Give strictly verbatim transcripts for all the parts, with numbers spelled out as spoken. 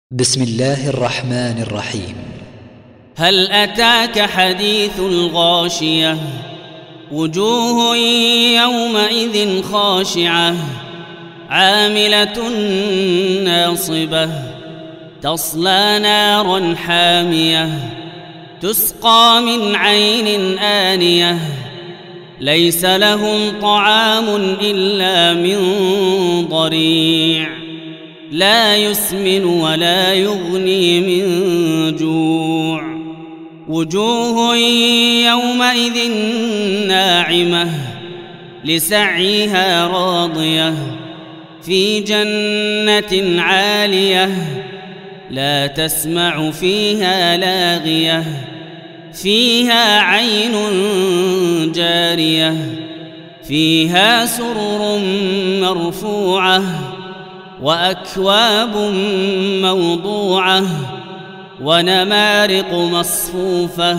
بسم الله الرحمن الرحيم. هل أتاك حديث الغاشية؟ وجوه يومئذ خاشعة عاملة ناصبة تصلى نارا حامية تسقى من عين آنية ليس لهم طعام إلا من ضريع لا يسمن ولا يغني من جوع وجوه يومئذ ناعمة لسعيها راضية في جنة عالية لا تسمع فيها لاغية فيها عين جارية فيها سرر مرفوعة وأكواب موضوعة ونمارق مصفوفة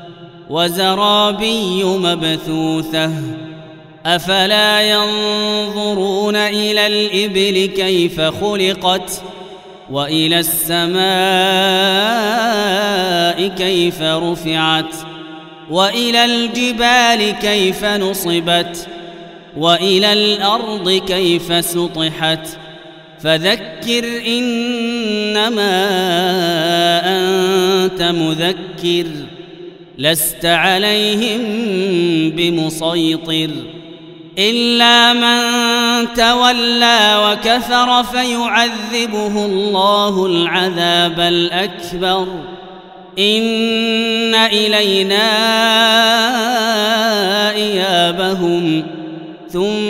وزرابي مبثوثة أفلا ينظرون إلى الإبل كيف خلقت وإلى السماء كيف رفعت وإلى الجبال كيف نصبت وإلى الأرض كيف سطحت فذكر إنما أنت مذكر لست عليهم بمسيطر إلا من تولى وكفر فيعذبه الله العذاب الأكبر إن إلينا إيابهم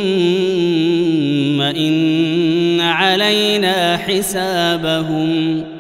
ثم إن علينا حسابهم.